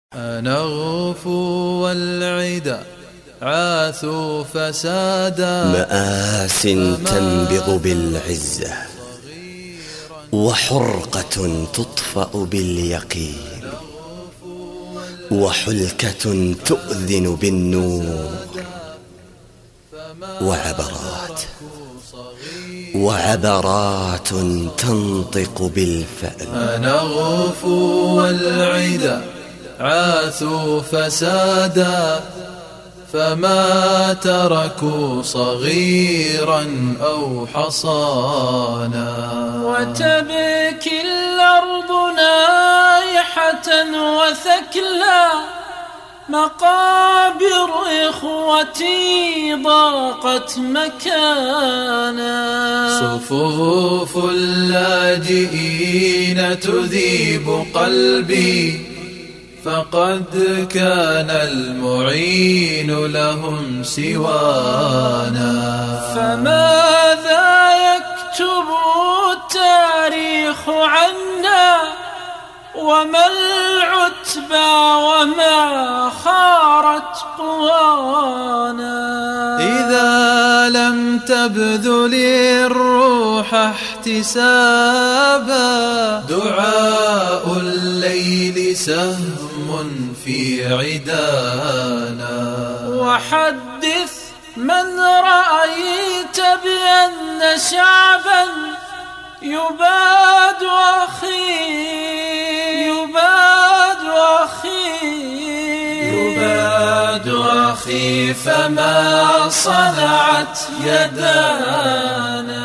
نغفو والعدا عاثوا فسادا، مآس تنبض بالعزة وحرقة تطفأ باليقين، وحلكة تؤذن بالنور، وعبرات تنطق بالفأل. نغفو والعدا عاثوا فسادا، فما تركوا صغيرا أو حصانا. وتبكي الأرض نائحة وثكلا، مقابر إخوتي ضاقت مكانا. صفوف اللاجئين تذيب قلبي، فقد كان المعين لهم سوانا. فماذا يكتب التاريخ عنا، وما العتبى وما خارت قوانا. إذا لم تبذل الروح احتسابا، دعاء الليل سهم في عدانا. وحدث من رأيت بأن شعبا يباد أخي فما صنعت يدانا.